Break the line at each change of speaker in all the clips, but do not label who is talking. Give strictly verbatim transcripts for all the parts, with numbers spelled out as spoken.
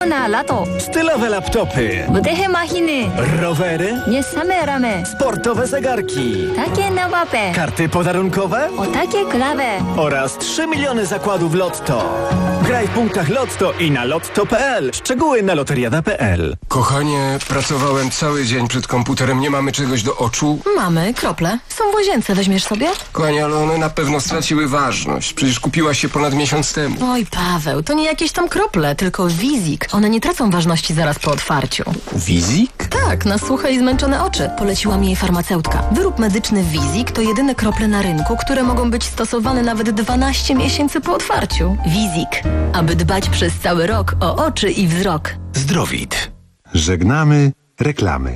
Na lato.
Stylowe laptopy.
Budehe machiny.
Rowery.
Nie same ramy.
Sportowe zegarki.
Takie nowape.
Karty podarunkowe.
O takie klawe.
Oraz trzy miliony zakładów Lotto. Graj w punktach Lotto i na lotto kropka p l. Szczegóły na loteriada kropka p l.
Kochanie, pracowałem cały dzień przed komputerem. Nie mamy czegoś do oczu?
Mamy, krople. Są w łazience. Weźmiesz sobie?
Kochanie, ale one na pewno straciły ważność. Przecież kupiłaś się ponad miesiąc temu.
Oj, Paweł, to nie jakieś tam krople, tylko Wizik. One nie tracą ważności zaraz po otwarciu.
Wizik?
Tak, na suche i zmęczone oczy. Poleciła mi jej farmaceutka. Wyrób medyczny Wizik to jedyne krople na rynku, które mogą być stosowane nawet dwanaście miesięcy po otwarciu. Wizik. Aby dbać przez cały rok o oczy i wzrok.
Zdrowit. Żegnamy reklamy.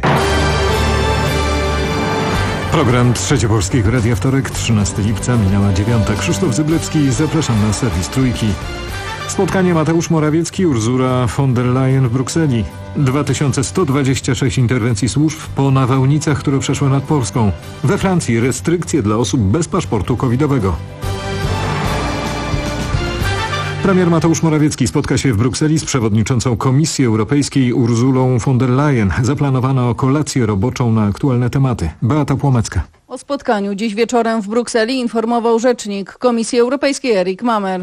Program Trzecie Polskiego Radia, wtorek, trzynastego lipca, minęła dziewiąta. Krzysztof Zyblewski, zapraszam na serwis Trójki. Spotkanie Mateusz Morawiecki, Ursula von der Leyen w Brukseli. dwa tysiące sto dwadzieścia sześć interwencji służb po nawałnicach, które przeszły nad Polską. We Francji restrykcje dla osób bez paszportu covidowego. Premier Mateusz Morawiecki spotka się w Brukseli z przewodniczącą Komisji Europejskiej Ursulą von der Leyen. Zaplanowano kolację roboczą na aktualne tematy. Beata Płomecka.
O spotkaniu dziś wieczorem w Brukseli informował rzecznik Komisji Europejskiej Erik Mamer.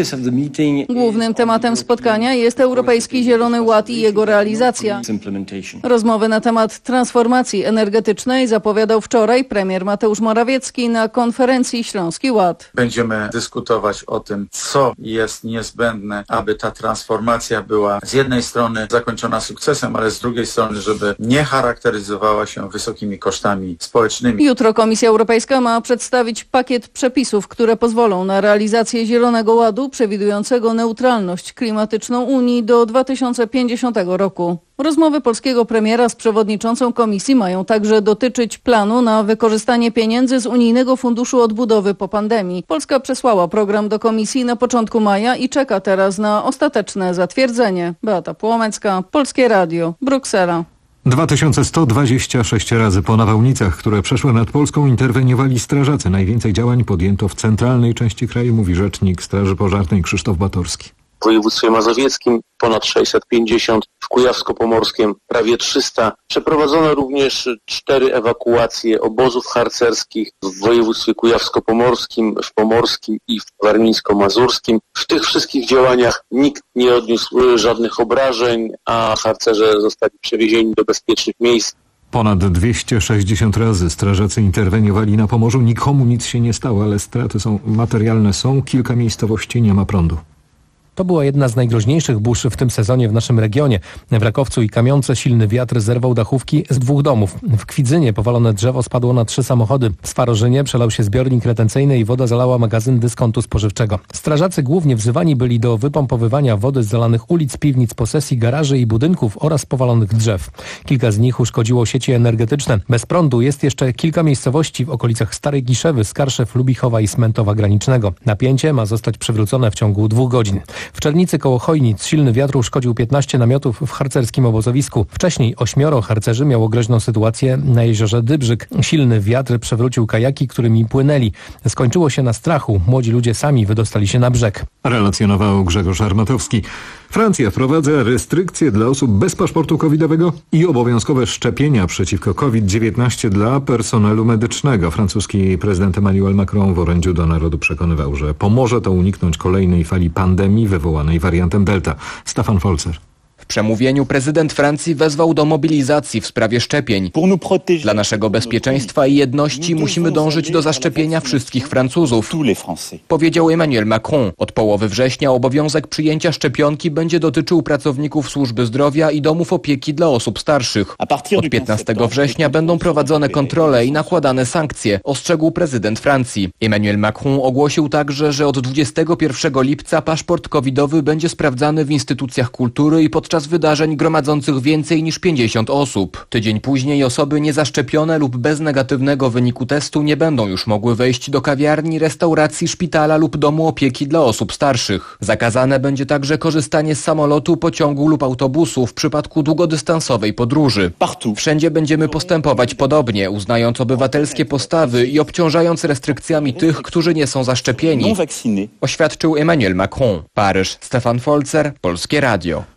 Głównym tematem spotkania jest Europejski Zielony Ład i jego realizacja. Rozmowy na temat transformacji energetycznej zapowiadał wczoraj premier Mateusz Morawiecki na konferencji Śląski Ład.
Będziemy dyskutować o tym, co jest niezbędne, aby ta transformacja była z jednej strony zakończona sukcesem, ale z drugiej strony, żeby nie charakteryzowała się wysokimi kosztami społecznymi.
Jutro Komisja Europejska ma przedstawić pakiet przepisów, które pozwolą na realizację Zielonego Ładu przewidującego neutralność klimatyczną Unii do dwa tysiące pięćdziesiątego roku. Rozmowy polskiego premiera z przewodniczącą Komisji mają także dotyczyć planu na wykorzystanie pieniędzy z Unijnego Funduszu Odbudowy po pandemii. Polska przesłała program do Komisji na początku maja i czeka teraz na ostateczne zatwierdzenie. Beata Płomecka, Polskie Radio, Bruksela.
dwa tysiące sto dwadzieścia sześć razy po nawałnicach, które przeszły nad Polską, interweniowali strażacy. Najwięcej działań podjęto w centralnej części kraju, mówi rzecznik Straży Pożarnej Krzysztof Batorski.
W województwie mazowieckim ponad sześćset pięćdziesiąt, w Kujawsko-Pomorskim prawie trzysta. Przeprowadzono również cztery ewakuacje obozów harcerskich w województwie kujawsko-pomorskim, w pomorskim i w warmińsko-mazurskim. W tych wszystkich działaniach nikt nie odniósł żadnych obrażeń, a harcerze zostali przewiezieni do bezpiecznych miejsc.
Ponad dwieście sześćdziesiąt razy strażacy interweniowali na Pomorzu. Nikomu nic się nie stało, ale straty są materialne. Są kilka miejscowości, nie ma prądu.
To była jedna z najgroźniejszych burz w tym sezonie w naszym regionie. W Rakowcu i Kamionce silny wiatr zerwał dachówki z dwóch domów. W Kwidzynie powalone drzewo spadło na trzy samochody. W Swarożynie przelał się zbiornik retencyjny i woda zalała magazyn dyskontu spożywczego. Strażacy głównie wzywani byli do wypompowywania wody z zalanych ulic, piwnic, posesji, garaży i budynków oraz powalonych drzew. Kilka z nich uszkodziło sieci energetyczne. Bez prądu jest jeszcze kilka miejscowości w okolicach Starej Giszewy, Skarszew, Lubichowa i Smentowa Granicznego. Napięcie ma zostać przywrócone w ciągu dwóch godzin. W Czernicy koło Chojnic silny wiatr uszkodził piętnaście namiotów w harcerskim obozowisku. Wcześniej ośmioro harcerzy miało groźną sytuację na jeziorze Dybrzyk. Silny wiatr przewrócił kajaki, którymi płynęli. Skończyło się na strachu. Młodzi ludzie sami wydostali się na brzeg.
Relacjonował Grzegorz Armatowski. Francja wprowadza restrykcje dla osób bez paszportu covidowego i obowiązkowe szczepienia przeciwko COVID dziewiętnaście dla personelu medycznego. Francuski prezydent Emmanuel Macron w orędziu do narodu przekonywał, że pomoże to uniknąć kolejnej fali pandemii wywołanej wariantem Delta. Stefan Folzer.
W przemówieniu prezydent Francji wezwał do mobilizacji w sprawie szczepień. Dla naszego bezpieczeństwa i jedności musimy dążyć do zaszczepienia wszystkich Francuzów, powiedział Emmanuel Macron. Od połowy września obowiązek przyjęcia szczepionki będzie dotyczył pracowników służby zdrowia i domów opieki dla osób starszych. Od piętnastego września będą prowadzone kontrole i nakładane sankcje, ostrzegł prezydent Francji. Emmanuel Macron ogłosił także, że od dwudziestego pierwszego lipca paszport covidowy będzie sprawdzany w instytucjach kultury i podczas wydarzeń gromadzących więcej niż pięćdziesiąt osób. Tydzień później osoby niezaszczepione lub bez negatywnego wyniku testu nie będą już mogły wejść do kawiarni, restauracji, szpitala lub domu opieki dla osób starszych. Zakazane będzie także korzystanie z samolotu, pociągu lub autobusu w przypadku długodystansowej podróży. Wszędzie będziemy postępować podobnie, uznając obywatelskie postawy i obciążając restrykcjami tych, którzy nie są zaszczepieni, oświadczył Emmanuel Macron. Paryż, Stefan Folzer, Polskie Radio.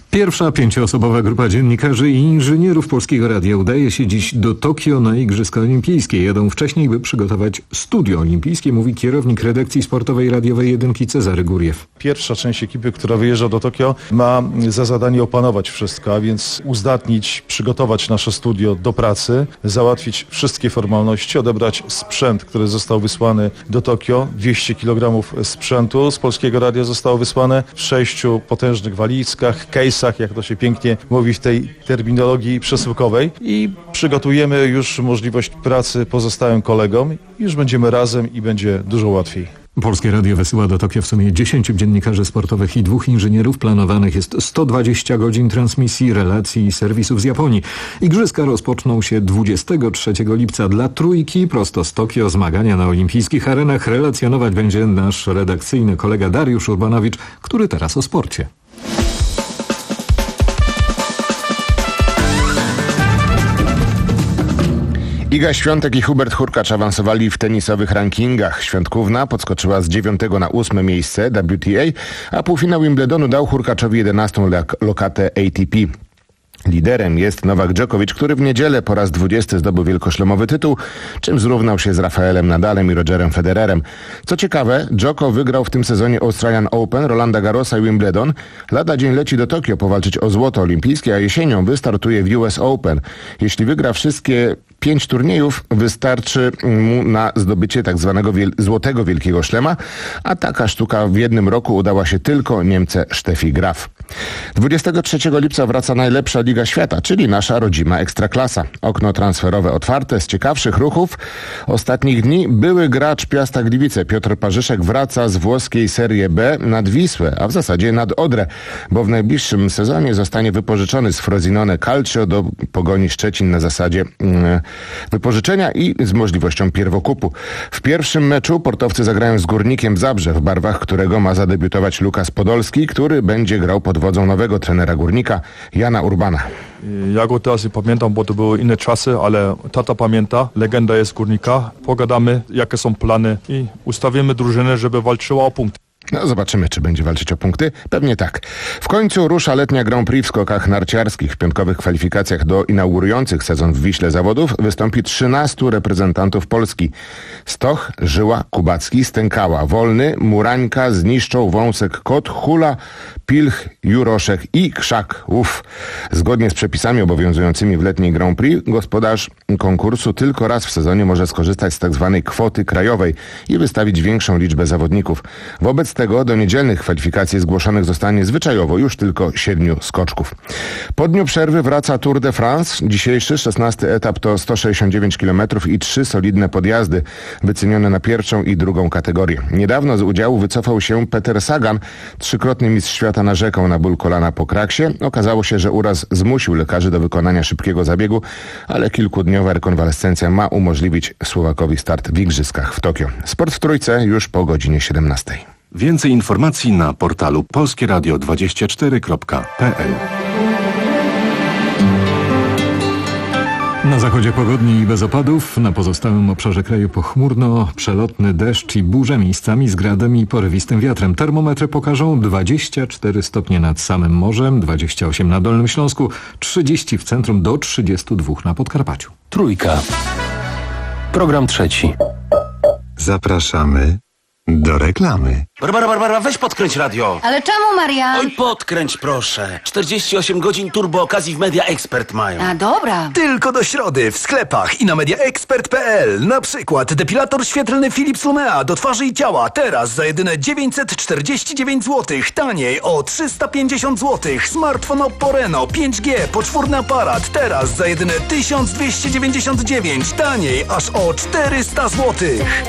Pierwsza pięcioosobowa grupa dziennikarzy i inżynierów Polskiego Radia udaje się dziś do Tokio na Igrzyska Olimpijskie. Jadą wcześniej, by przygotować studio olimpijskie, mówi kierownik redakcji sportowej radiowej Jedynki Cezary Góriew.
Pierwsza część ekipy, która wyjeżdża do Tokio, ma za zadanie opanować wszystko, a więc uzdatnić, przygotować nasze studio do pracy, załatwić wszystkie formalności, odebrać sprzęt, który został wysłany do Tokio. dwieście kilogramów sprzętu z Polskiego Radia zostało wysłane w sześciu potężnych walizkach, case'ach, jak to się pięknie mówi w tej terminologii przesyłkowej, i przygotujemy już możliwość pracy pozostałym kolegom. Już będziemy razem i będzie dużo łatwiej.
Polskie Radio wysyła do Tokio w sumie dziesięciu dziennikarzy sportowych i dwóch inżynierów. Planowanych jest sto dwadzieścia godzin transmisji, relacji i serwisów z Japonii. Igrzyska rozpoczną się dwudziestego trzeciego lipca. Dla Trójki prosto z Tokio zmagania na olimpijskich arenach relacjonować będzie nasz redakcyjny kolega Dariusz Urbanowicz, który teraz o sporcie.
Iga Świątek i Hubert Hurkacz awansowali w tenisowych rankingach. Świątkówna podskoczyła z dziewiątego na ósme miejsce W T A, a półfinał Wimbledonu dał Hurkaczowi jedenastą lokatę A T P. Liderem jest Nowak Djokovic, który w niedzielę po raz dwudziesty zdobył wielkoszlemowy tytuł, czym zrównał się z Rafaelem Nadalem i Rogerem Federerem. Co ciekawe, Djoko wygrał w tym sezonie Australian Open, Rolanda Garrosa i Wimbledon. Lada dzień leci do Tokio powalczyć o złoto olimpijskie, a jesienią wystartuje w U S Open. Jeśli wygra wszystkie pięć turniejów, wystarczy mu na zdobycie tak zwanego wiel- złotego wielkiego szlema, a taka sztuka w jednym roku udała się tylko Niemce Steffi Graf. dwudziestego trzeciego lipca wraca najlepsza Liga Świata, czyli nasza rodzima Ekstraklasa. Okno transferowe otwarte. Z ciekawszych ruchów ostatnich dni były gracz Piasta Gliwice Piotr Parzyszek wraca z włoskiej Serie B nad Wisłę, a w zasadzie nad Odrę, bo w najbliższym sezonie zostanie wypożyczony z Frosinone Calcio do Pogoni Szczecin na zasadzie yy, wypożyczenia i z możliwością pierwokupu. W pierwszym meczu portowcy zagrają z Górnikiem Zabrze, w barwach którego ma zadebiutować Lukas Podolski, który będzie grał pod wodzą nowego trenera Górnika, Jana Urbana.
Ja go teraz nie pamiętam, bo to były inne czasy, ale tata pamięta, legenda jest Górnika. Pogadamy, jakie są plany i ustawimy drużynę, żeby walczyła o punkty.
No zobaczymy, czy będzie walczyć o punkty. Pewnie tak. W końcu rusza letnia Grand Prix w skokach narciarskich. W piątkowych kwalifikacjach do inaugurujących sezon w Wiśle zawodów wystąpi trzynastu reprezentantów Polski. Stoch, Żyła, Kubacki, Stękała, Wolny, Murańka, Zniszczą, Wąsek, Kot, Hula, Pilch, Juroszek i Krzak. Uff. Zgodnie z przepisami obowiązującymi w letniej Grand Prix gospodarz konkursu tylko raz w sezonie może skorzystać z tak zwanej kwoty krajowej i wystawić większą liczbę zawodników. Wobec tego do niedzielnych kwalifikacji zgłoszonych zostanie zwyczajowo już tylko siedmiu skoczków. Po dniu przerwy wraca Tour de France. Dzisiejszy szesnasty etap to sto sześćdziesiąt dziewięć kilometrów i trzy solidne podjazdy, wycenione na pierwszą i drugą kategorię. Niedawno z udziału wycofał się Peter Sagan. Trzykrotny mistrz świata narzekał na ból kolana po kraksie. Okazało się, że uraz zmusił lekarzy do wykonania szybkiego zabiegu, ale kilkudniowa rekonwalescencja ma umożliwić Słowakowi start w Igrzyskach w Tokio. Sport w Trójce już po godzinie siedemnastej.
Więcej informacji na portalu polskie radio dwadzieścia cztery kropka p l.
Na zachodzie pogodnie i bez opadów, na pozostałym obszarze kraju pochmurno, przelotny deszcz i burze miejscami z gradem i porywistym wiatrem. Termometry pokażą dwadzieścia cztery stopnie nad samym morzem, dwadzieścia osiem na Dolnym Śląsku, trzydzieści w centrum do trzydziestu dwóch na Podkarpaciu.
Trójka. Program trzeci.
Zapraszamy do reklamy.
Barbara, Barbara, weź podkręć radio.
Ale czemu, Maria?
Oj, podkręć proszę. czterdzieści osiem godzin turbo okazji w Media Expert mają.
A dobra.
Tylko do środy w sklepach i na media expert kropka p l. Na przykład depilator świetlny Philips Lumea do twarzy i ciała teraz za jedyne dziewięćset czterdzieści dziewięć złotych. Taniej o trzysta pięćdziesiąt złotych. Smartfon Oppo Reno pięć G, poczwórny aparat teraz za jedyne tysiąc dwieście dziewięćdziesiąt dziewięć. Taniej aż o czterysta złotych.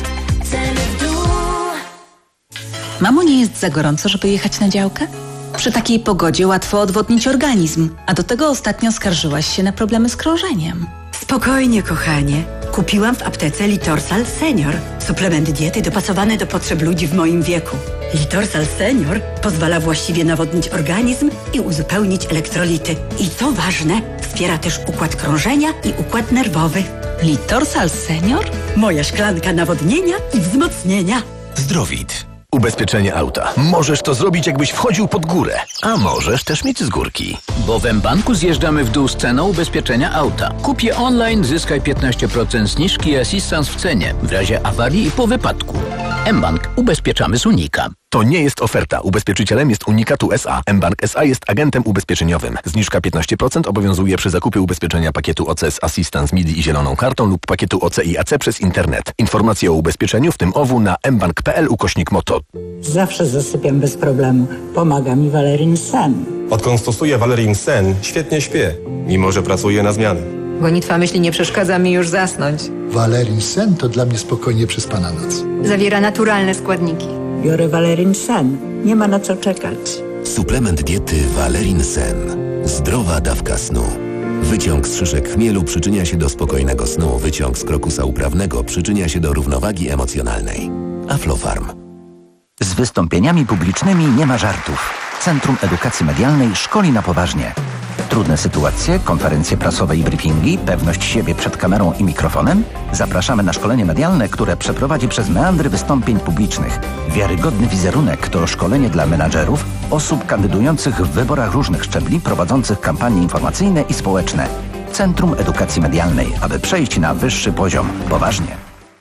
Mamo, nie jest za gorąco, żeby jechać na działkę? Przy takiej pogodzie łatwo odwodnić organizm, a do tego ostatnio skarżyłaś się na problemy z krążeniem.
Spokojnie, kochanie. Kupiłam w aptece Litorsal Senior. Suplement diety dopasowany do potrzeb ludzi w moim wieku. Litorsal Senior pozwala właściwie nawodnić organizm i uzupełnić elektrolity. I co ważne, wspiera też układ krążenia i układ nerwowy.
Litorsal Senior?
Moja szklanka nawodnienia i wzmocnienia.
Zdrowit. ubezpieczenie auta. Możesz to zrobić, jakbyś wchodził pod górę, a możesz też mieć z górki.
Bo w mBanku zjeżdżamy w dół z ceną ubezpieczenia auta. Kup je online, zyskaj piętnaście procent zniżki i asystans w cenie w razie awarii i po wypadku. mBank. Ubezpieczamy z Unika.
To nie jest oferta. Ubezpieczycielem jest Unikatu S A. mBank S A jest agentem ubezpieczeniowym. Zniżka piętnaście procent obowiązuje przy zakupie ubezpieczenia pakietu O C z Assistance M I D I i zieloną kartą lub pakietu O C i A C przez internet. Informacje o ubezpieczeniu, w tym O W, na mbank kropka p l ukośnik moto.
Zawsze zasypiam bez problemu. Pomaga mi Valerin Sen.
Odkąd stosuję Valerin Sen, świetnie śpię, mimo że pracuję na zmiany.
Gonitwa myśli nie przeszkadza mi już zasnąć.
Valerin Sen to dla mnie spokojnie przespana noc.
Zawiera naturalne składniki.
Biorę Valerin Sen. Nie ma na co czekać.
Suplement diety Valerin Sen. Zdrowa dawka snu. Wyciąg z szyszek chmielu przyczynia się do spokojnego snu. Wyciąg z krokusa uprawnego przyczynia się do równowagi emocjonalnej. Aflofarm.
Z wystąpieniami publicznymi nie ma żartów. Centrum Edukacji Medialnej szkoli na poważnie. Trudne sytuacje, konferencje prasowe i briefingi, pewność siebie przed kamerą i mikrofonem? Zapraszamy na szkolenie medialne, które przeprowadzi przez meandry wystąpień publicznych. Wiarygodny wizerunek to szkolenie dla menadżerów, osób kandydujących w wyborach różnych szczebli, prowadzących kampanie informacyjne i społeczne. Centrum Edukacji Medialnej, aby przejść na wyższy poziom. Poważnie.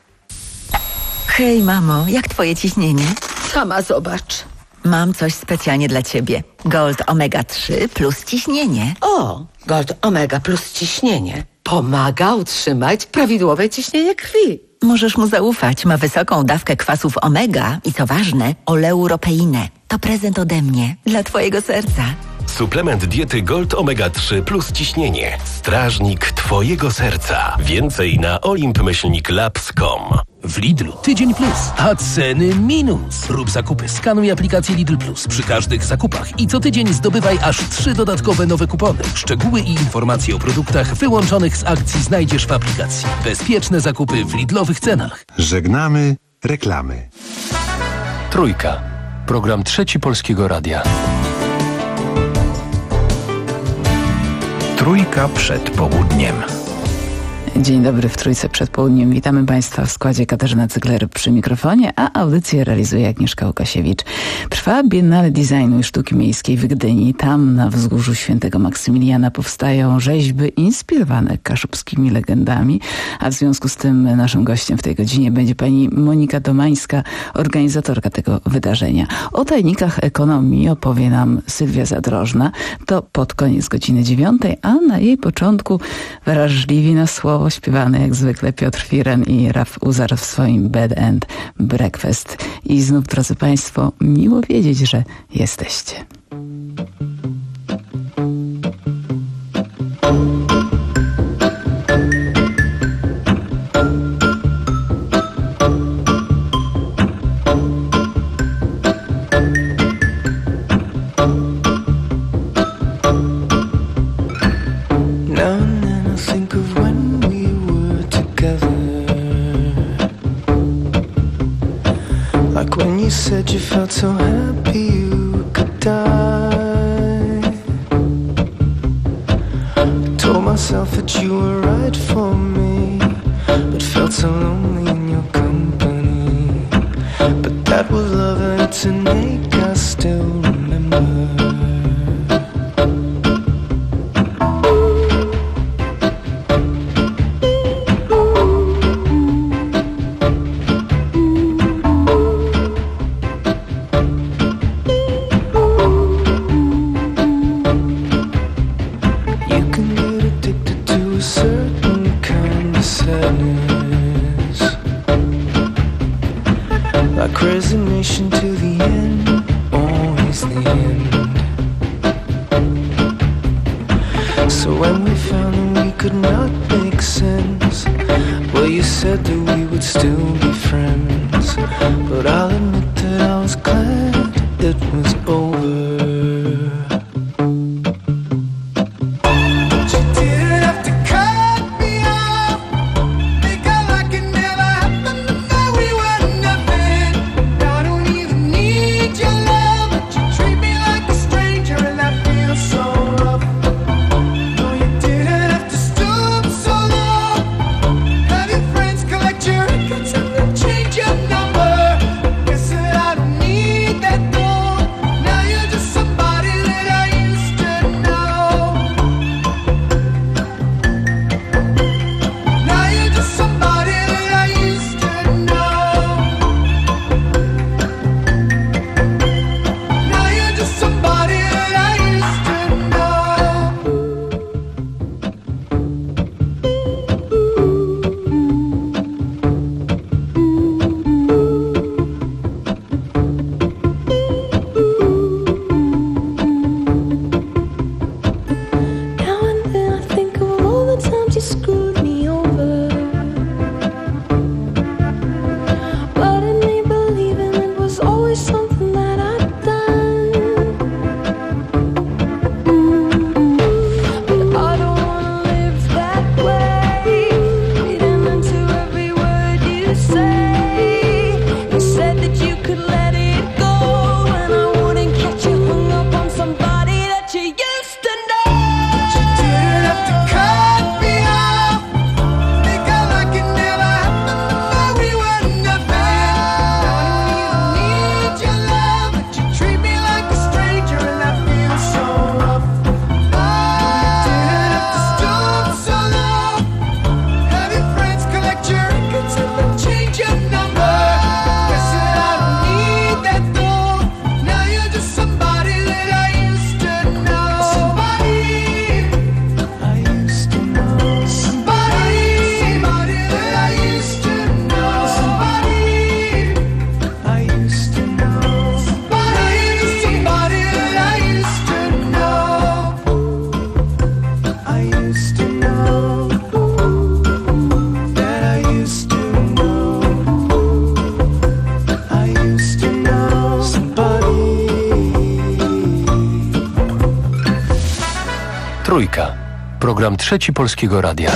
Hej, mamo, jak twoje ciśnienie?
Sama zobacz.
Mam coś specjalnie dla ciebie. Gold omega trzy plus ciśnienie.
O, Gold Omega plus ciśnienie. Pomaga utrzymać prawidłowe ciśnienie krwi.
Możesz mu zaufać. Ma wysoką dawkę kwasów omega i co ważne, oleuropeinę. To prezent ode mnie dla twojego serca.
Suplement diety Gold Omega trzy plus ciśnienie. Strażnik twojego serca. Więcej na olimp myślnik labs kropka com.
W Lidlu tydzień plus, a ceny minus. Rób zakupy, skanuj aplikację Lidl Plus przy każdych zakupach i co tydzień zdobywaj aż trzy dodatkowe nowe kupony. Szczegóły i informacje o produktach wyłączonych z akcji znajdziesz w aplikacji. Bezpieczne zakupy w Lidlowych cenach.
Żegnamy reklamy.
Trójka. Program Trzeci Polskiego Radia.
Trójka przed południem.
Dzień dobry, w Trójce przed południem. Witamy Państwa w składzie Katarzyna Cygler przy mikrofonie, a audycję realizuje Agnieszka Łukasiewicz. Trwa Biennale Designu i Sztuki Miejskiej w Gdyni. Tam na wzgórzu Świętego Maksymiliana powstają rzeźby inspirowane kaszubskimi legendami, a w związku z tym naszym gościem w tej godzinie będzie pani Monika Domańska, organizatorka tego wydarzenia. O tajnikach ekonomii opowie nam Sylwia Zadrożna. To pod koniec godziny dziewiątej, a na jej początku wrażliwi na słowo śpiewany jak zwykle Piotr Firen i Raf Uzar w swoim Bed and Breakfast. I znów, drodzy Państwo, miło wiedzieć, że jesteście.
You said you felt so happy you could die. I told myself that you were right for me, but felt so lonely in your company. But that was love and it's an ache I still remember. Resignation to the end, always the end. So when we found that we could not make sense, well, you said that we would still be friends. But I'll admit that I was glad it was over.
Trójka. Program Trzeci Polskiego Radia.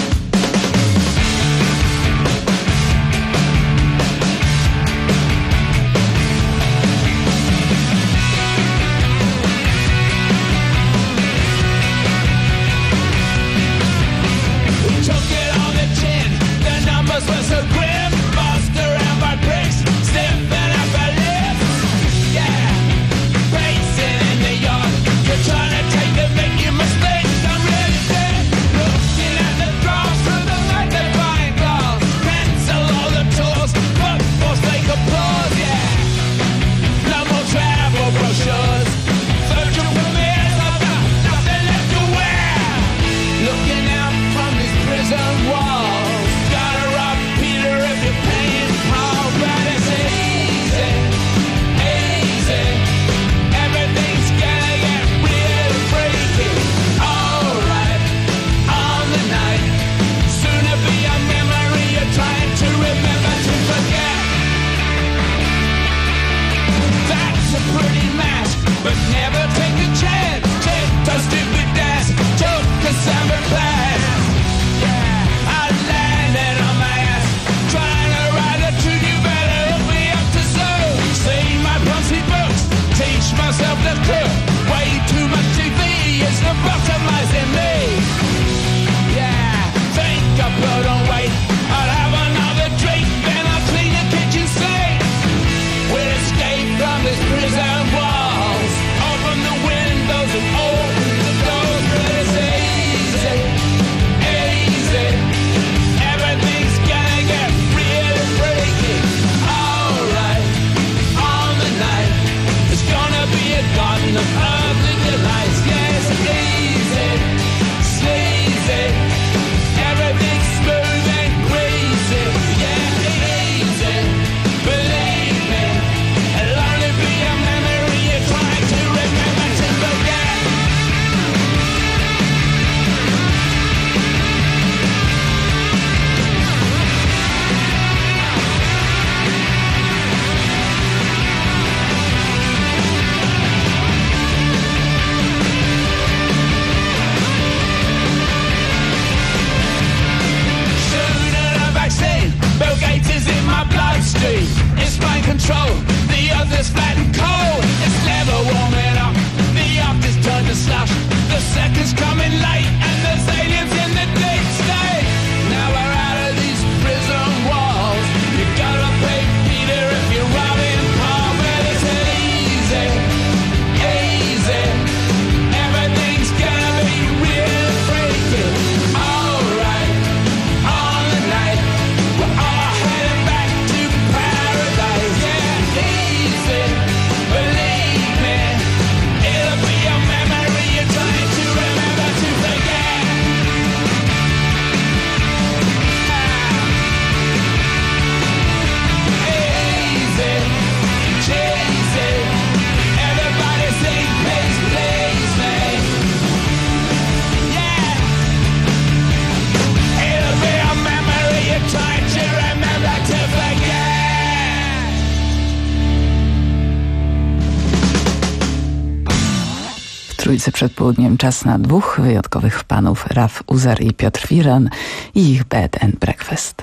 Trójcy przed południem czas na dwóch wyjątkowych panów, Raf Uzer i Piotr Wiran i ich Bed and Breakfast.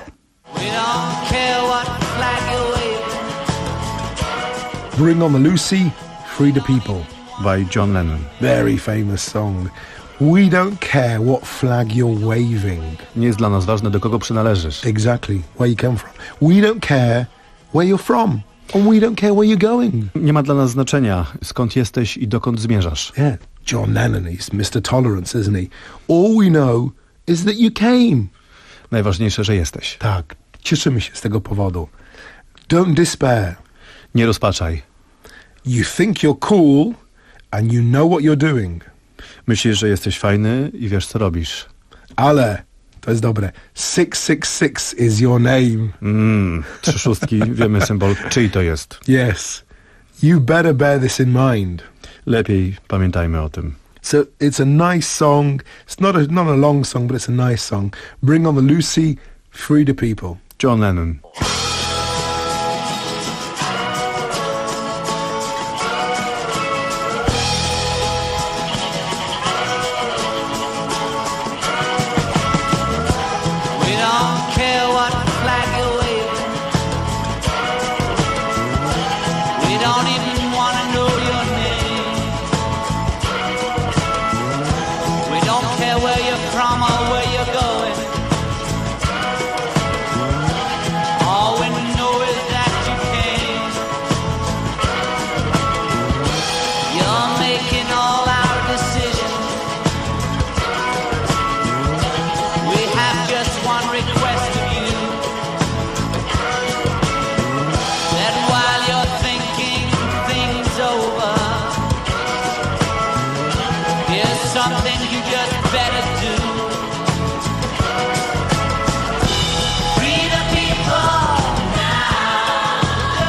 Bring on the Lucy, Free the People
by John Lennon.
Very famous song. We don't care what flag you're waving.
Nie jest dla nas ważne, do kogo przynależysz.
Exactly, where you come from. We don't care where you're from. And we don't care where you're going.
Nie ma dla nas znaczenia, skąd jesteś i dokąd zmierzasz.
Yeah, John Lennon is mister Tolerance, isn't he? All we know is that you came.
Najważniejsze, że jesteś.
Tak, cieszymy się z tego powodu. Don't despair.
Nie rozpaczaj.
You think you're cool and you know what you're doing.
Myślisz, że jesteś fajny i wiesz, co robisz.
Ale, to jest dobre, six six six is your name.
Mm, trzy szóstki, wiemy symbol, czyj to jest.
Yes. You better bear this in mind.
Lepiej pamiętajmy o tym.
So it's a nice song. It's not a, not a long song, but it's a nice song. Bring on the Lucy, Free the People.
John Lennon.
something you just better do. Free the people now.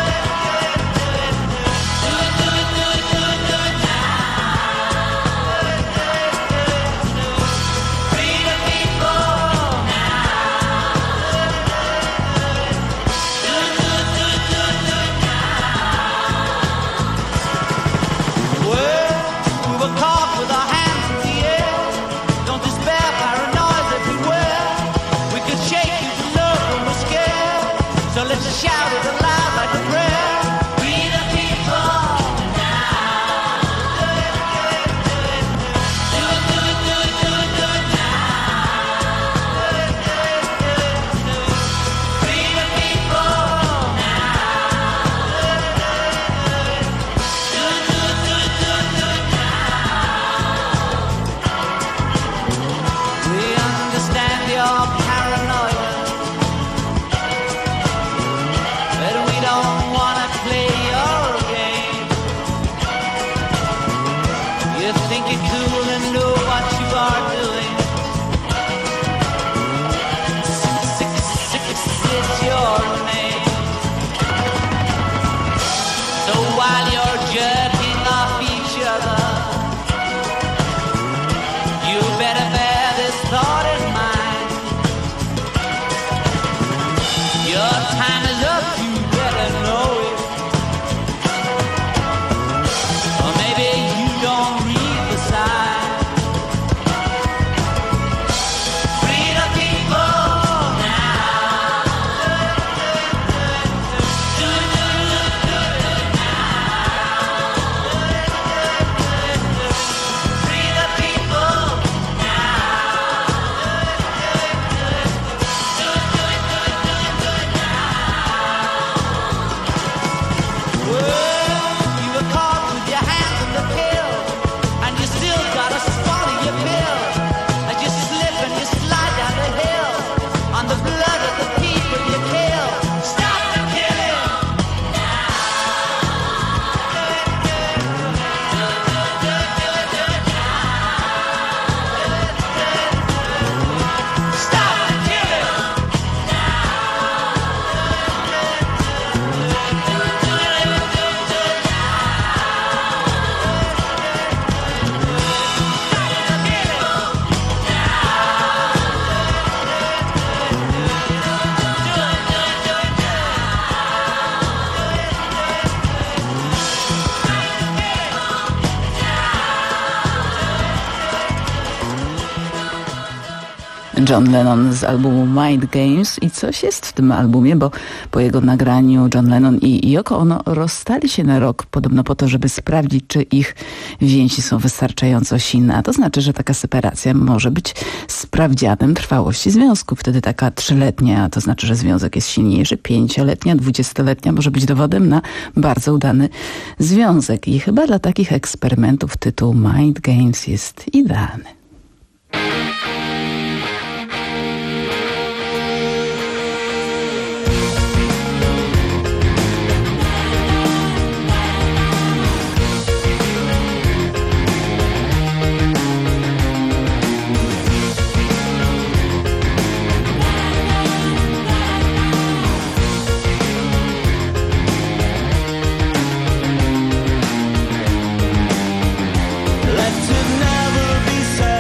Do it, do it, do it, do it, do it now. Free the people now. Do it, do it, do it, do it, do it now. Well, we were caught with our hands in the air. Don't despair, paranoia's everywhere. We could shake you to love when we're scared. So let's just shout it aloud like a prayer. Free the people now. Do it, do it, do it, do it, do it, do it now. Free the people now. Do it, do it, do it, do it, do it now. We understand your paranoia, but we don't wanna play your game. You think you're cool and know what you are doing. Sick, sick, sick, it's your name. So while you're jerking off each other, you better bear this thought in mind. Your time is up, you better know it. Or maybe you don't read the sign. Free the people now. Do it, do it, do it, do it now. Free the people now. Do it, do it, do it, do it, do it now. Well, you were caught with your hands in the pill, and you still gotta swallow your pill. As you slip and you slide down the hill on the blood of the people you kill. Stop the killing now. Do it, do it, do it, do it, do it, do it, do it now. Stop the killing
John Lennon z albumu Mind Games i coś jest w tym albumie, bo po jego nagraniu John Lennon i Yoko Ono rozstali się na rok, podobno po to, żeby sprawdzić, czy ich więzi są wystarczająco silne. A to znaczy, że taka separacja może być sprawdzianem trwałości związku. Wtedy taka trzyletnia, to znaczy, że związek jest silniejszy, pięcioletnia, dwudziestoletnia może być dowodem na bardzo udany związek. I chyba dla takich eksperymentów tytuł Mind Games jest idealny.
Let it never be said.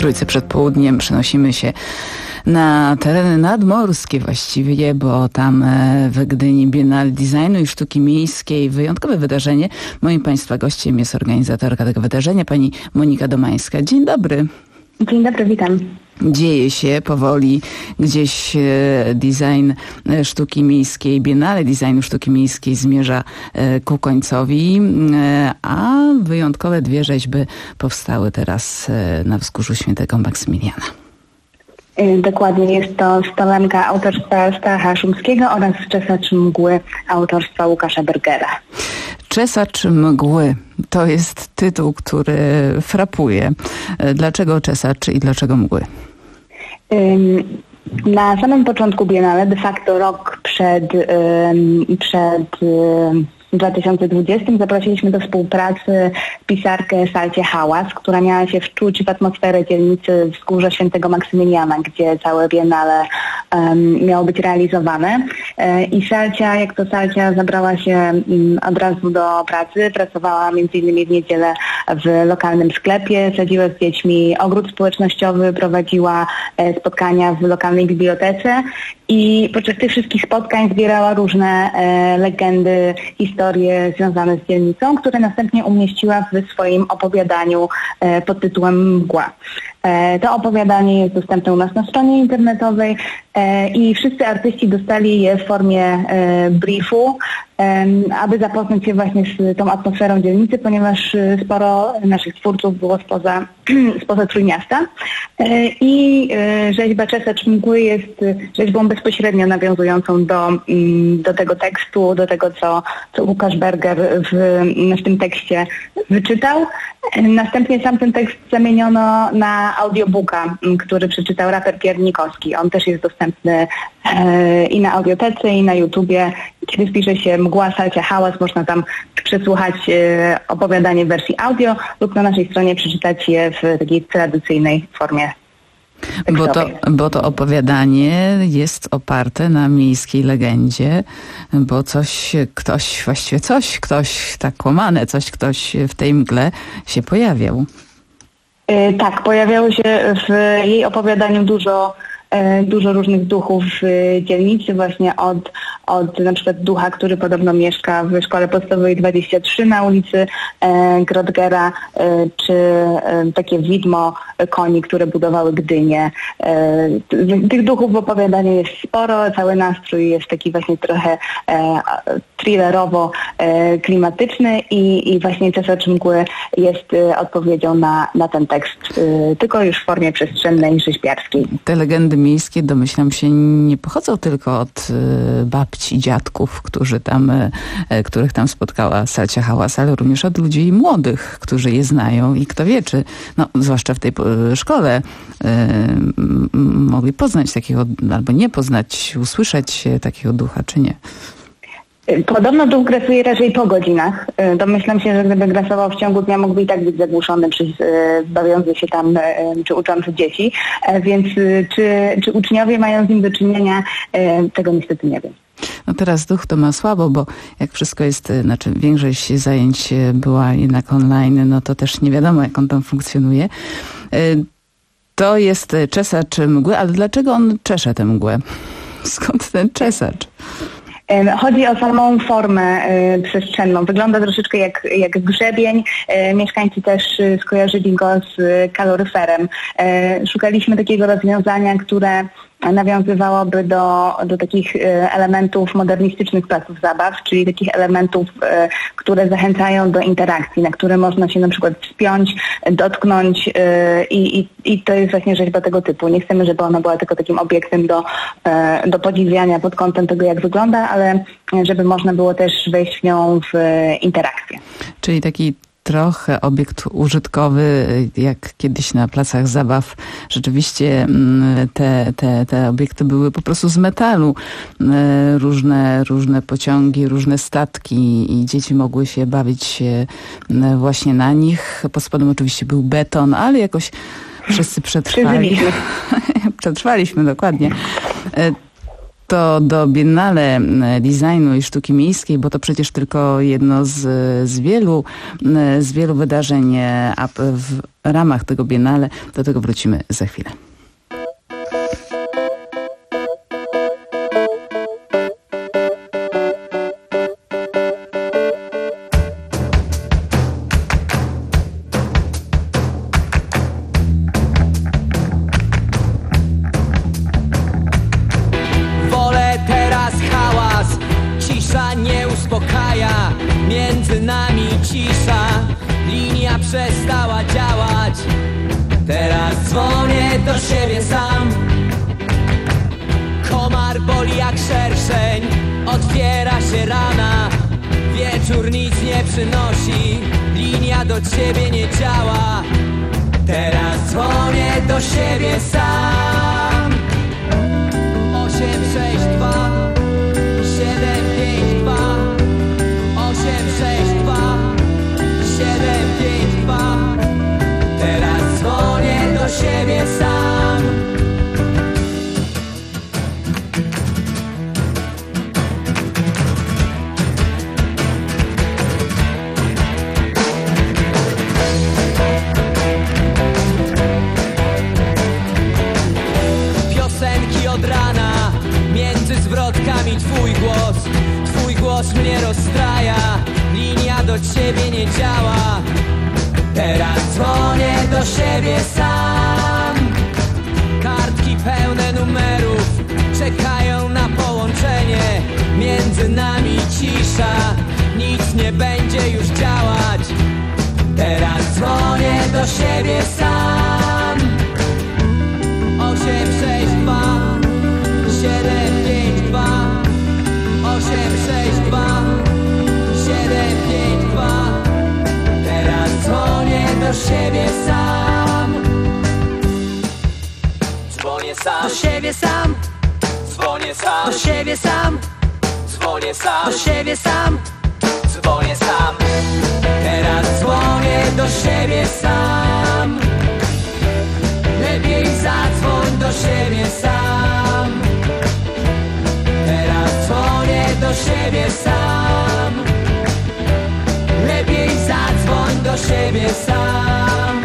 Trójce przed południem przenosimy się na tereny nadmorskie właściwie, bo tam w Gdyni Biennale Designu i Sztuki Miejskiej wyjątkowe wydarzenie. Moim Państwa gościem jest organizatorka tego wydarzenia, pani Monika Domańska. Dzień dobry.
Dzień dobry, witam.
Dzieje się powoli gdzieś design sztuki miejskiej, Biennale Designu Sztuki Miejskiej zmierza ku końcowi, a wyjątkowe dwie rzeźby powstały teraz na Wzgórzu Świętego Maksymiliana.
Dokładnie, jest to Stolemka autorstwa Stacha Szumskiego oraz Czesacz Mgły autorstwa Łukasza Bergera.
Czesacz Mgły to jest tytuł, który frapuje. Dlaczego Czesacz i dlaczego Mgły?
Na samym początku Biennale, de facto rok przed, przed dwa tysiące dwudziestym zaprosiliśmy do współpracy pisarkę Salcie Hałas, która miała się wczuć w atmosferę dzielnicy Wzgórza Świętego Maksymiliana, gdzie całe Biennale um, miało być realizowane. E, I Salcia, jak to Salcia, zabrała się um, od razu do pracy. Pracowała między innymi w niedzielę w lokalnym sklepie, sadziła z dziećmi ogród społecznościowy, prowadziła e, spotkania w lokalnej bibliotece i podczas tych wszystkich spotkań zbierała różne e, legendy, historie związane z dzielnicą, które następnie umieściła w swoim opowiadaniu e, pod tytułem Mgła. E, to opowiadanie jest dostępne u nas na stronie internetowej e, i wszyscy artyści dostali je w formie e, briefu, e, aby zapoznać się właśnie z tą atmosferą dzielnicy, ponieważ sporo naszych twórców było spoza, spoza Trójmiasta. E, I e, rzeźba Czesacz Mgły jest rzeźbą bezpośrednio nawiązującą do, do tego tekstu, do tego, co, co Łukasz Berger w, w tym tekście wyczytał. Następnie sam ten tekst zamieniono na audiobooka, który przeczytał raper Pier Nikowski. On też jest dostępny e, i na audiotece, i na YouTubie. Kiedy wpisze się Mgła, Salcia, Hałas, można tam przesłuchać e, opowiadanie w wersji audio lub na naszej stronie przeczytać je w takiej tradycyjnej formie.
Bo to, bo to opowiadanie jest oparte na miejskiej legendzie, bo coś, ktoś, właściwie coś, ktoś tak łamane, coś, ktoś w tej mgle się pojawiał.
Yy, tak, pojawiało się w jej opowiadaniu dużo dużo różnych duchów w dzielnicy, właśnie od, od na przykład ducha, który podobno mieszka w szkole podstawowej dwadzieścia trzy na ulicy e, Grodgera, e, czy e, takie widmo koni, które budowały Gdynię. E, tych duchów w opowiadaniu jest sporo, cały nastrój jest taki właśnie trochę e, thrillerowo e, klimatyczny i, i właśnie Czesacz Mgły jest e, odpowiedzią na, na ten tekst, e, tylko już w formie przestrzennej, rzeźbiarskiej.
Te legendy miejskie, domyślam się, nie pochodzą tylko od y, babci i dziadków, którzy tam, y, których tam spotkała Salcia Hałas, ale również od ludzi młodych, którzy je znają i kto wie, czy, no, zwłaszcza w tej y, szkole, y, m, mogli poznać takiego, albo nie poznać, usłyszeć takiego ducha, czy nie.
Podobno duch grasuje raczej po godzinach. Domyślam się, że gdyby grasował w ciągu dnia, mógłby i tak być zagłuszony przez bawiące się tam czy uczące dzieci. Więc czy, czy uczniowie mają z nim do czynienia, tego niestety nie wiem.
No teraz duch to ma słabo, bo jak wszystko jest, znaczy większość zajęć była jednak online, no to też nie wiadomo, jak on tam funkcjonuje. To jest Czesacz Mgły, ale dlaczego on czesze tę mgłę? Skąd ten czesacz?
Chodzi o samą formę y, przestrzenną. Wygląda troszeczkę jak, jak grzebień. Y, mieszkańcy też y, skojarzyli go z y, kaloryferem. Y, szukaliśmy takiego rozwiązania, które nawiązywałoby do, do takich elementów modernistycznych placów zabaw, czyli takich elementów, które zachęcają do interakcji, na które można się na przykład wspiąć, dotknąć i, i, i to jest właśnie rzeźba tego typu. Nie chcemy, żeby ona była tylko takim obiektem do, do podziwiania pod kątem tego, jak wygląda, ale żeby można było też wejść w nią w interakcję.
Czyli taki trochę obiekt użytkowy, jak kiedyś na placach zabaw. Rzeczywiście te, te, te obiekty były po prostu z metalu. Różne, różne pociągi, różne statki i dzieci mogły się bawić się właśnie na nich. Pod spodem oczywiście był beton, ale jakoś wszyscy przetrwali. Przetrwaliśmy, dokładnie. to do Biennale Designu i Sztuki Miejskiej, bo to przecież tylko jedno z, z wielu z wielu wydarzeń a w ramach tego Biennale. Do tego wrócimy za chwilę.
Między nami cisza, linia przestała działać. Teraz dzwonię do siebie sam. Komar boli jak szerszeń, otwiera się rana. Wieczór nic nie przynosi, linia do ciebie nie działa. Teraz dzwonię do siebie sam. osiem sześć dwa siedem pięć dwa osiem sześć dwa siedem pięć dwa. Teraz dzwonię do siebie sam. Piosenki od rana, między zwrotkami twój głos. Twój głos mnie rozstraja, linia do ciebie nie działa. Teraz dzwonię do siebie sam. Kartki pełne numerów czekają na połączenie. Między nami cisza, nic nie będzie już działać. Teraz dzwonię do siebie sam. osiem sześć dwa siedem pięć dwa osiem sześć dwa siedem pięć dwa. Teraz dzwonię do siebie sam. Dzwonię sam. Do siebie sam. Dzwonię sam. Do siebie sam. Dzwonię sam. Do siebie sam. Dzwonię sam. Teraz dzwonię do siebie sam. Lepiej zadzwoń do siebie sam. Teraz dzwonię do siebie sam. Lepiej zadzwoń do siebie sam.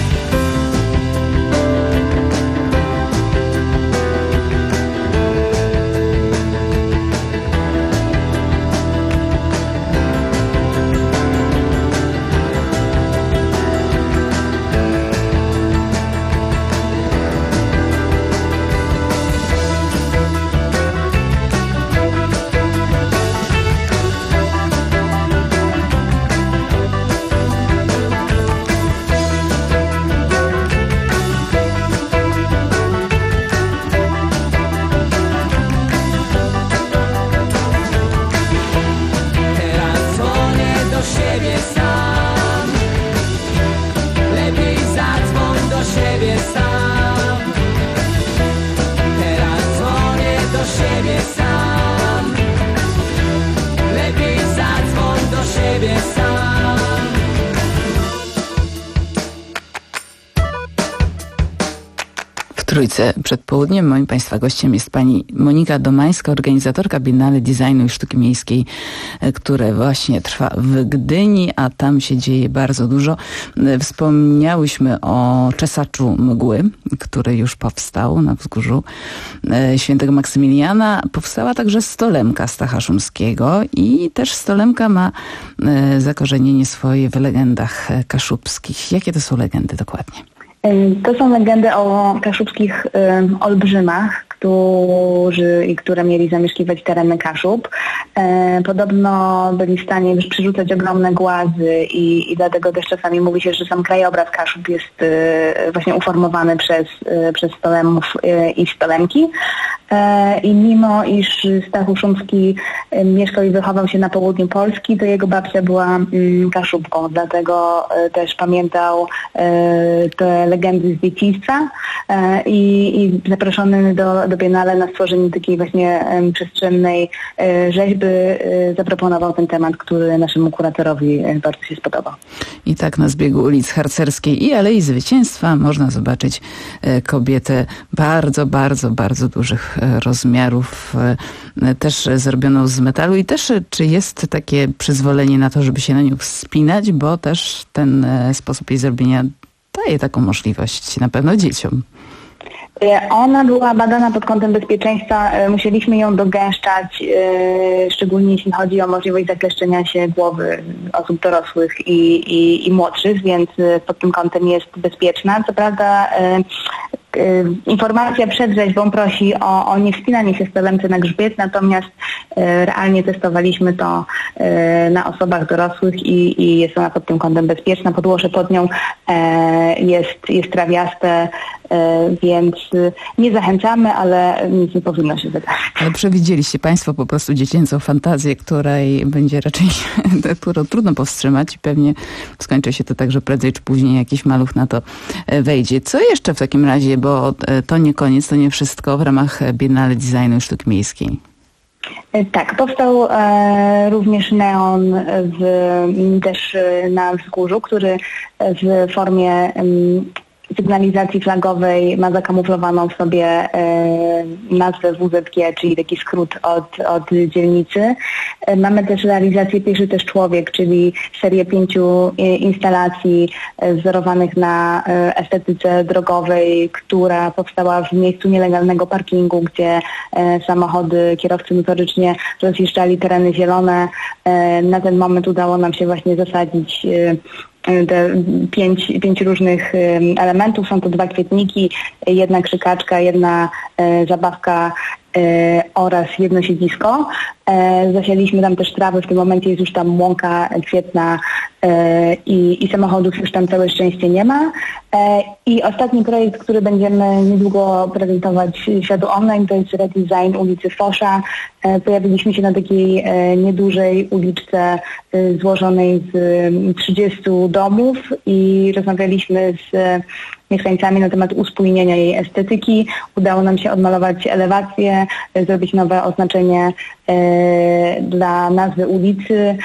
Trójce przed południem. Moim Państwa gościem jest pani Monika Domańska, organizatorka Biennale Designu i Sztuki Miejskiej, które właśnie trwa w Gdyni, a tam się dzieje bardzo dużo. Wspomniałyśmy o Czesaczu Mgły, który już powstał na wzgórzu Świętego Maksymiliana. Powstała także stolemka Stacha Szumskiego i też stolemka ma zakorzenienie swoje w legendach kaszubskich. Jakie to są legendy dokładnie?
To są legendy o kaszubskich y, olbrzymach, którzy i które mieli zamieszkiwać tereny Kaszub. E, podobno byli w stanie już przerzucać ogromne głazy i, i dlatego też czasami mówi się, że sam krajobraz Kaszub jest y, właśnie uformowany przez, y, przez stolemów y, i stolemki. E, I mimo iż Stachu Szumski y, mieszkał i wychował się na południu Polski, to jego babcia była y, Kaszubką, dlatego y, też pamiętał y, te legendy z dzieciństwa y, i, i zaproszony do do Biennale na stworzeniu takiej właśnie przestrzennej rzeźby zaproponował ten temat, który naszemu kuratorowi bardzo się spodobał.
I tak na zbiegu ulic Harcerskiej i Alei Zwycięstwa można zobaczyć kobietę bardzo, bardzo, bardzo dużych rozmiarów, też zrobioną z metalu i też czy jest takie przyzwolenie na to, żeby się na nią wspinać, bo też ten sposób jej zrobienia daje taką możliwość na pewno dzieciom.
Ona była badana pod kątem bezpieczeństwa. Musieliśmy ją dogęszczać, szczególnie jeśli chodzi o możliwość zakleszczenia się głowy osób dorosłych i, i, i młodszych, więc pod tym kątem jest bezpieczna. Co prawda informacja przed rzeźbą prosi o, o niewspinanie się z celemcy na grzbiet, natomiast realnie testowaliśmy to na osobach dorosłych i, i jest ona pod tym kątem bezpieczna. Podłoże pod nią jest, jest trawiaste, więc nie zachęcamy, ale nic nie powinno się wydarzyć.
Ale przewidzieliście Państwo po prostu dziecięcą fantazję, której będzie raczej, którą trudno powstrzymać i pewnie skończy się to tak, że prędzej czy później jakiś maluch na to wejdzie. Co jeszcze w takim razie, bo to nie koniec, to nie wszystko w ramach Biennale Designu i Sztuki Miejskiej?
Tak, powstał e, również neon w, też na wzgórzu, który w formie m, sygnalizacji flagowej ma zakamuflowaną w sobie e, nazwę W Z G, czyli taki skrót od, od dzielnicy. E, mamy też realizację Pieszy też człowiek, czyli serię pięciu e, instalacji e, wzorowanych na e, estetyce drogowej, która powstała w miejscu nielegalnego parkingu, gdzie e, samochody, kierowcy notorycznie rozjeżdżali tereny zielone. E, na ten moment udało nam się właśnie zasadzić e, te pięć, pięć różnych elementów. Są to dwa kwietniki, jedna krzykaczka, jedna e, zabawka e, oraz jedno siedzisko. E, zasialiśmy tam też trawy, w tym momencie jest już tam łąka kwietna e, i, i samochodów już tam całe szczęście nie ma. E, I ostatni projekt, który będziemy niedługo prezentować światu online, to jest redesign ulicy Fosza. E, pojawiliśmy się na takiej e, niedużej uliczce e, złożonej z trzydziestu domów i rozmawialiśmy z mieszkańcami na temat uspójnienia jej estetyki. Udało nam się odmalować elewację, e, zrobić nowe oznaczenie e, dla nazwy ulicy.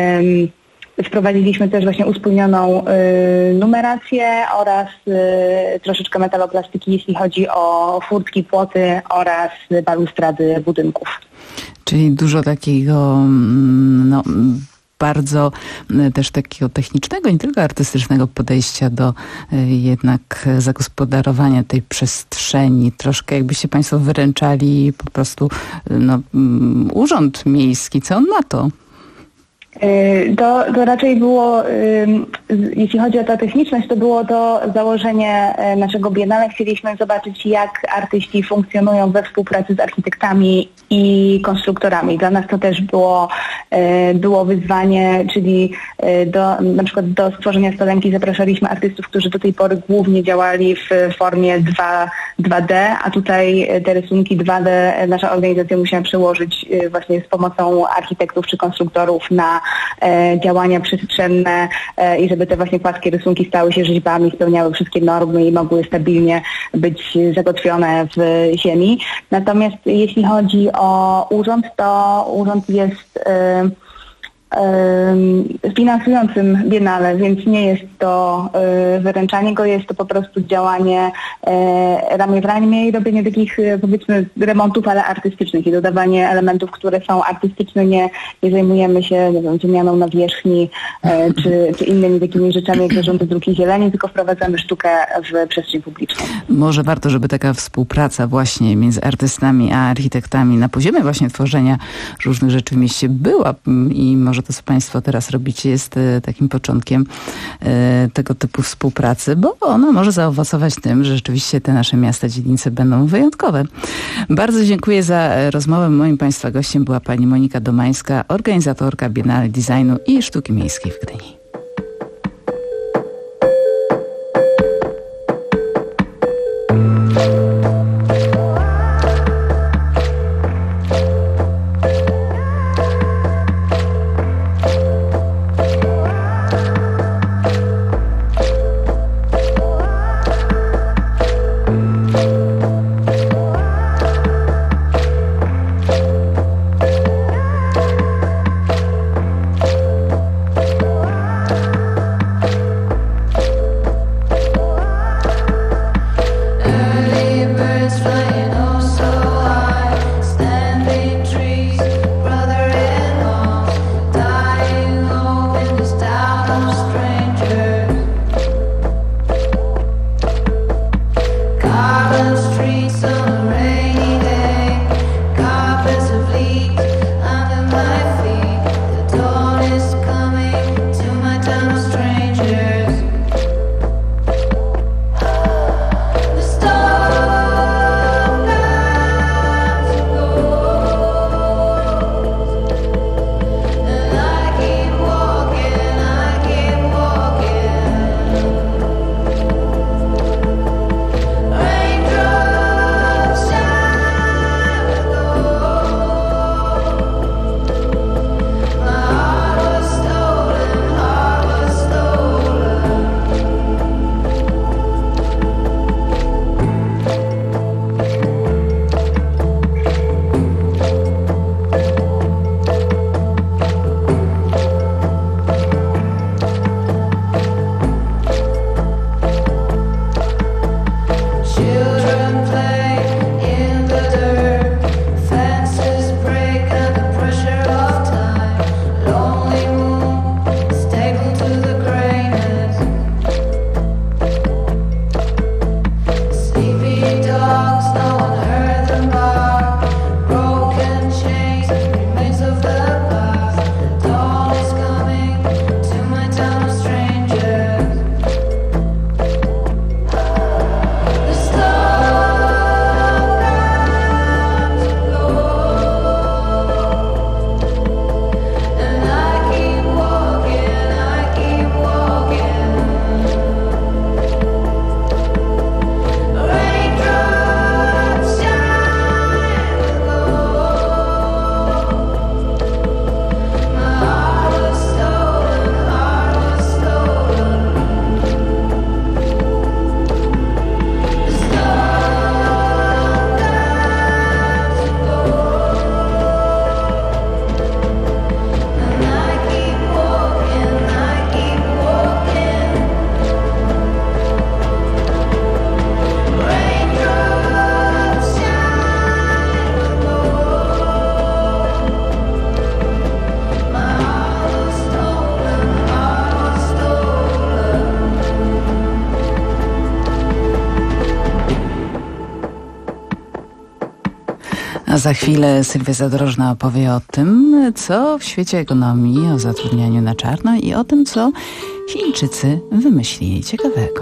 Wprowadziliśmy też właśnie uspójnioną numerację oraz troszeczkę metaloplastyki, jeśli chodzi o furtki, płoty oraz balustrady budynków.
Czyli dużo takiego no, bardzo też takiego technicznego, nie tylko artystycznego podejścia do jednak zagospodarowania tej przestrzeni. Troszkę jakbyście Państwo wyręczali po prostu no, urząd miejski. Co on na to?
To, to raczej było, jeśli chodzi o tę techniczność, to było to założenie naszego Biennale. Chcieliśmy zobaczyć, jak artyści funkcjonują we współpracy z architektami i konstruktorami. Dla nas to też było, było wyzwanie, czyli do, na przykład do stworzenia Stolenki zapraszaliśmy artystów, którzy do tej pory głównie działali w formie dwa D, a tutaj te rysunki dwa D nasza organizacja musiała przełożyć właśnie z pomocą architektów czy konstruktorów na e, działania przestrzenne e, i żeby te właśnie płaskie rysunki stały się rzeźbami, spełniały wszystkie normy i mogły stabilnie być zagotwione w ziemi. Natomiast jeśli chodzi o urząd, to urząd jest e, finansującym Biennale, więc nie jest to wyręczanie go, jest to po prostu działanie ramię w ramię i robienie takich, powiedzmy, remontów, ale artystycznych i dodawanie elementów, które są artystyczne. Nie, nie zajmujemy się, nie wiem, wymianą nawierzchni czy, czy innymi takimi rzeczami jak zarządy dróg i zieleni, tylko wprowadzamy sztukę w przestrzeń publiczną.
Może warto, żeby taka współpraca właśnie między artystami a architektami na poziomie właśnie tworzenia różnych rzeczy w mieście była i może to, co Państwo teraz robicie, jest takim początkiem tego typu współpracy, bo ona może zaowocować tym, że rzeczywiście te nasze miasta, dzielnice będą wyjątkowe. Bardzo dziękuję za rozmowę. Moim Państwa gościem była pani Monika Domańska, organizatorka Biennale Designu i Sztuki Miejskiej w Gdyni. A za chwilę Sylwia Zadrożna opowie o tym, co w świecie ekonomii, o zatrudnianiu na czarno i o tym, co Chińczycy wymyślili ciekawego.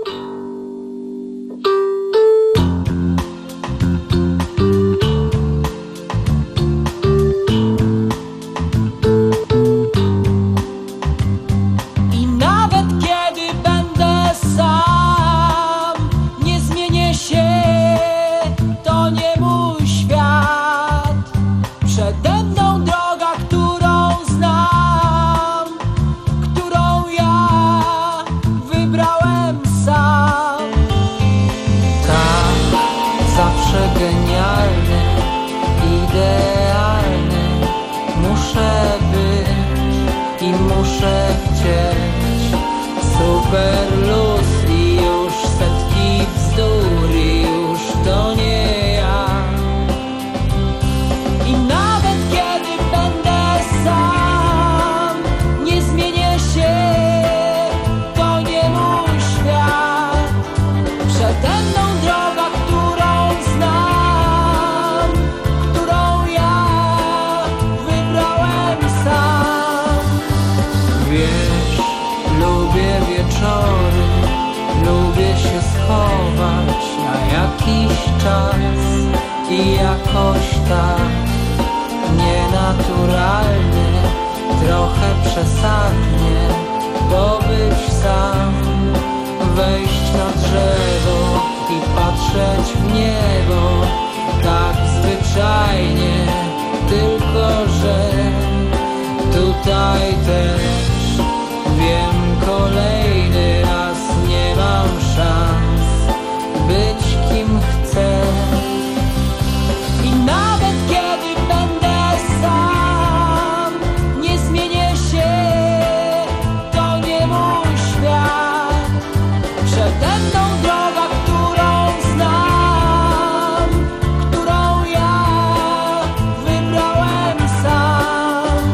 I jakoś tak nienaturalnie, trochę przesadnie pobyć sam, wejść na drzewo i patrzeć w niebo, tak zwyczajnie, tylko że tutaj też wiem, kolejny raz nie mam szans być kim chcę. Nawet kiedy będę sam, nie zmienię się, to nie mój świat. Przede mną droga, którą znam, którą ja wybrałem sam.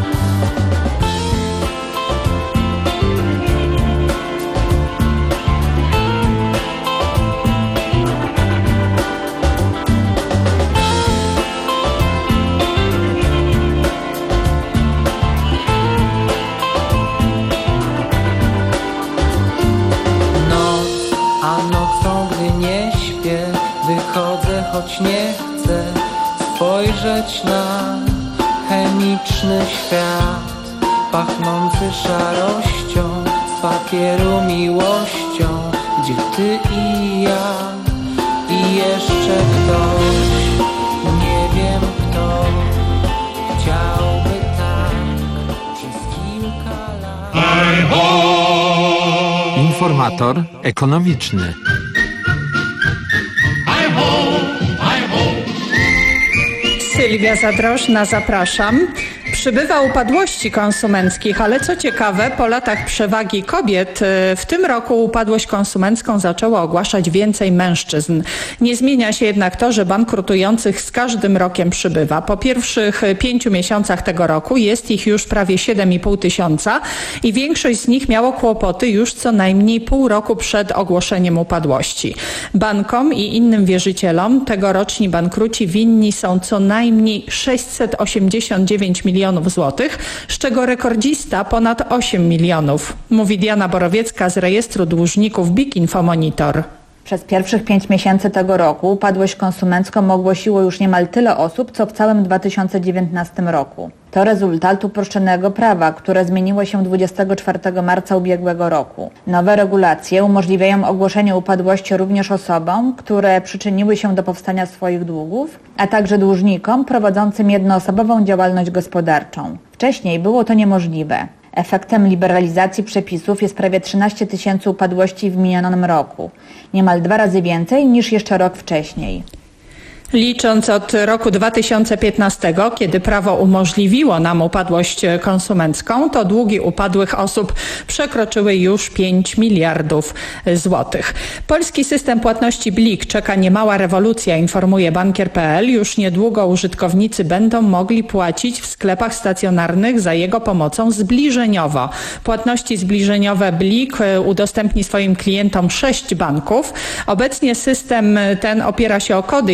Wychodzę, choć nie chcę spojrzeć na chemiczny świat, pachnący szarością, z papieru miłością, gdzie ty i ja i jeszcze ktoś, nie wiem kto, chciałby tak przez kilka lat.
Informator ekonomiczny.
Sylwia Zadrożna, zapraszam. Przybywa upadłości konsumenckich, ale co ciekawe, po latach przewagi kobiet w tym roku upadłość konsumencką zaczęło ogłaszać więcej mężczyzn. Nie zmienia się jednak to, że bankrutujących z każdym rokiem przybywa. Po pierwszych pięciu miesiącach tego roku jest ich już prawie siedem i pół tysiąca i większość z nich miało kłopoty już co najmniej pół roku przed ogłoszeniem upadłości. Bankom i innym wierzycielom tegoroczni bankruci winni są co najmniej sześćset osiemdziesiąt dziewięć milionów złotych, z czego rekordzista ponad osiem milionów, mówi Diana Borowiecka z rejestru dłużników B I K Info Monitor.
Przez pierwszych pięć miesięcy tego roku upadłość konsumencką ogłosiło już niemal tyle osób, co w całym dwa tysiące dziewiętnastym roku. To rezultat uproszczonego prawa, które zmieniło się dwudziestego czwartego marca ubiegłego roku. Nowe regulacje umożliwiają ogłoszenie upadłości również osobom, które przyczyniły się do powstania swoich długów, a także dłużnikom prowadzącym jednoosobową działalność gospodarczą. Wcześniej było to niemożliwe. Efektem liberalizacji przepisów jest prawie trzynaście tysięcy upadłości w minionym roku. Niemal dwa razy więcej niż jeszcze rok wcześniej.
Licząc od roku dwa tysiące piętnastego, kiedy prawo umożliwiło nam upadłość konsumencką, to długi upadłych osób przekroczyły już pięć miliardów złotych. Polski system płatności Blik czeka niemała rewolucja, informuje bankier kropka p l. Już niedługo użytkownicy będą mogli płacić w sklepach stacjonarnych za jego pomocą zbliżeniowo. Płatności zbliżeniowe Blik udostępni swoim klientom sześć banków. Obecnie system ten opiera się o kody jednorazowe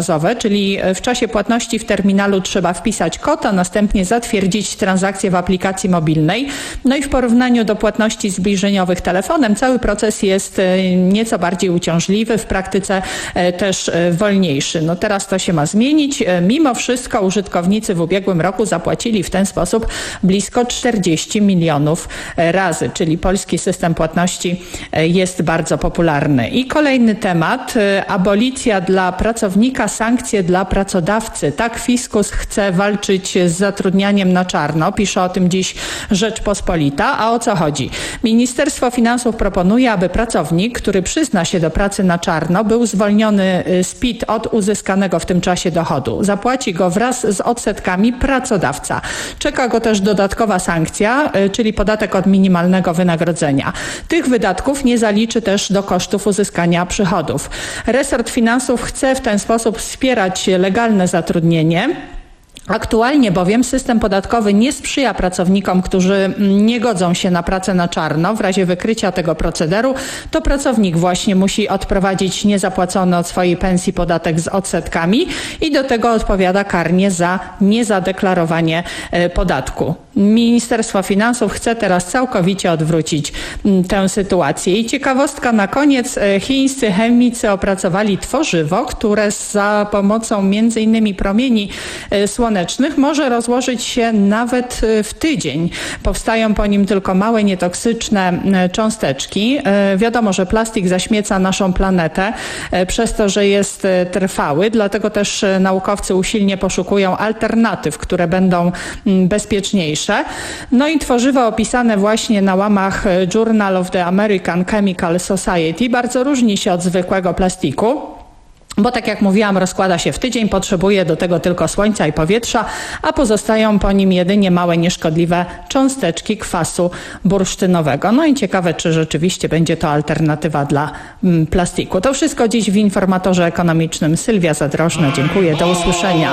jednorazowe, czyli w czasie płatności w terminalu trzeba wpisać kod, a następnie zatwierdzić transakcję w aplikacji mobilnej. No i w porównaniu do płatności zbliżeniowych telefonem cały proces jest nieco bardziej uciążliwy, w praktyce też wolniejszy. No teraz to się ma zmienić. Mimo wszystko użytkownicy w ubiegłym roku zapłacili w ten sposób blisko czterdzieści milionów razy, czyli polski system płatności jest bardzo popularny. I kolejny temat, abolicja dla pracownika, sankcje dla pracodawcy. Tak fiskus chce walczyć z zatrudnianiem na czarno. Pisze o tym dziś Rzeczpospolita. A o co chodzi? Ministerstwo Finansów proponuje, aby pracownik, który przyzna się do pracy na czarno, był zwolniony z P I T od uzyskanego w tym czasie dochodu. Zapłaci go wraz z odsetkami pracodawca. Czeka go też dodatkowa sankcja, czyli podatek od minimalnego wynagrodzenia. Tych wydatków nie zaliczy też do kosztów uzyskania przychodów. Resort Finansów chce w ten sposób wspierać legalne zatrudnienie. Aktualnie bowiem system podatkowy nie sprzyja pracownikom, którzy nie godzą się na pracę na czarno. W razie wykrycia tego procederu to pracownik właśnie musi odprowadzić niezapłacony od swojej pensji podatek z odsetkami i do tego odpowiada karnie za niezadeklarowanie podatku. Ministerstwo Finansów chce teraz całkowicie odwrócić tę sytuację. I ciekawostka na koniec. Chińscy chemicy opracowali tworzywo, które za pomocą między innymi promieni słonecznych może rozłożyć się nawet w tydzień. Powstają po nim tylko małe, nietoksyczne cząsteczki. Wiadomo, że plastik zaśmieca naszą planetę przez to, że jest trwały, dlatego też naukowcy usilnie poszukują alternatyw, które będą bezpieczniejsze. No i tworzywo opisane właśnie na łamach Journal of the American Chemical Society bardzo różni się od zwykłego plastiku. Bo tak jak mówiłam, rozkłada się w tydzień, potrzebuje do tego tylko słońca i powietrza, a pozostają po nim jedynie małe, nieszkodliwe cząsteczki kwasu bursztynowego. No i ciekawe, czy rzeczywiście będzie to alternatywa dla mm, plastiku. To wszystko dziś w Informatorze Ekonomicznym. Sylwia Zadrożna, dziękuję. Do usłyszenia.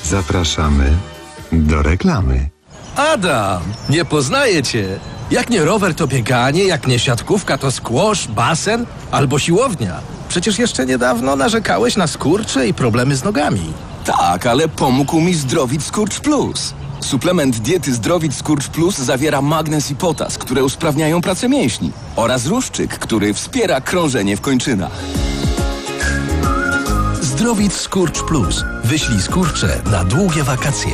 Zapraszamy do reklamy.
Adam, nie poznaję cię. Jak nie rower, to bieganie, jak nie siatkówka, to squash, basen albo siłownia. Przecież jeszcze niedawno narzekałeś na skurcze i problemy z nogami.
Tak, ale pomógł mi Zdrowit Skurcz Plus. Suplement diety Zdrowit Skurcz Plus zawiera magnez i potas, które usprawniają pracę mięśni, oraz ruszczyk, który wspiera krążenie w kończynach.
Zdrowit Skurcz Plus. Wyślij skurcze na długie wakacje.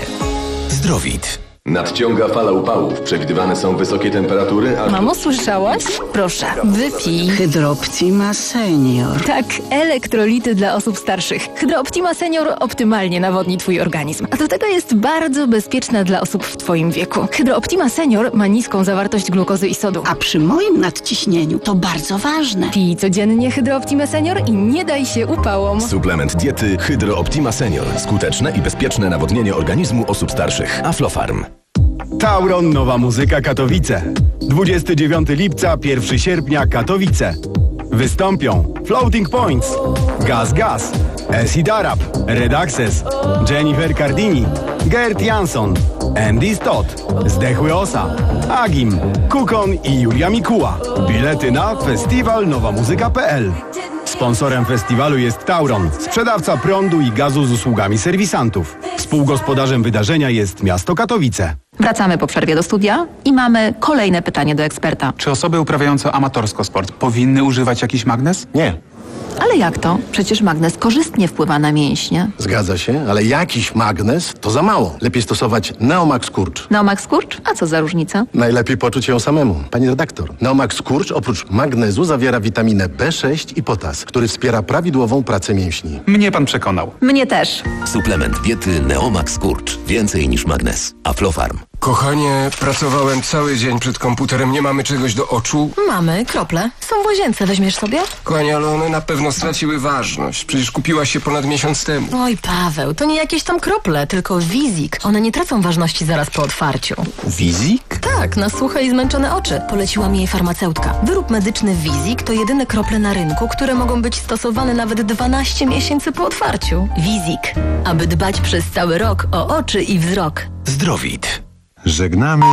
Zdrowit.
Nadciąga fala upałów. Przewidywane są wysokie temperatury, a...
Mamo, słyszałaś? Proszę, wypij.
Hydrooptima Senior.
Tak, elektrolity dla osób starszych. Hydrooptima Senior optymalnie nawodni Twój organizm. A do tego jest bardzo bezpieczna dla osób w Twoim wieku. Hydrooptima Senior ma niską zawartość glukozy i sodu.
A przy moim nadciśnieniu to bardzo ważne.
Pij codziennie Hydrooptima Senior i nie daj się upałom.
Suplement diety Hydrooptima Senior. Skuteczne i bezpieczne nawodnienie organizmu osób starszych. Aflofarm.
Tauron Nowa Muzyka Katowice. dwudziestego dziewiątego lipca, pierwszego sierpnia Katowice. Wystąpią Floating Points, Gaz Gaz, Acid Arab, Red Access, Jennifer Cardini, Gert Jansson, Andy Stott, Zdechły Osa, Agim, Kukon i Julia Mikuła. Bilety na festiwal nowa muzyka kropka p l. Sponsorem festiwalu jest Tauron, sprzedawca prądu i gazu z usługami serwisantów. Współgospodarzem wydarzenia jest miasto Katowice.
Wracamy po przerwie do studia i mamy kolejne pytanie do eksperta.
Czy osoby uprawiające amatorsko sport powinny używać jakiś magnez?
Nie.
Ale jak to? Przecież magnez korzystnie wpływa na mięśnie.
Zgadza się, ale jakiś magnez to za mało. Lepiej stosować Neomax Skurcz.
Neomax Skurcz? A co za różnica?
Najlepiej poczuć ją samemu. Pani redaktor, Neomax Skurcz oprócz magnezu zawiera witaminę B sześć i potas, który wspiera prawidłową pracę mięśni.
Mnie pan przekonał.
Mnie też.
Suplement diety Neomax Skurcz. Więcej niż magnez. Aflofarm.
Kochanie, pracowałem cały dzień przed komputerem, nie mamy czegoś do oczu?
Mamy, krople. Są w łazience, weźmiesz sobie?
Kochanie, ale one na pewno straciły ważność. Przecież kupiłaś się ponad miesiąc temu.
Oj, Paweł, to nie jakieś tam krople, tylko Wizik. One nie tracą ważności zaraz po otwarciu.
Wizik?
Tak, na suche i zmęczone oczy. Poleciła mi jej farmaceutka. Wyrób medyczny Wizik to jedyne krople na rynku, które mogą być stosowane nawet dwanaście miesięcy po otwarciu. Wizik. Aby dbać przez cały rok o oczy i wzrok.
Zdrowit.
Żegnamy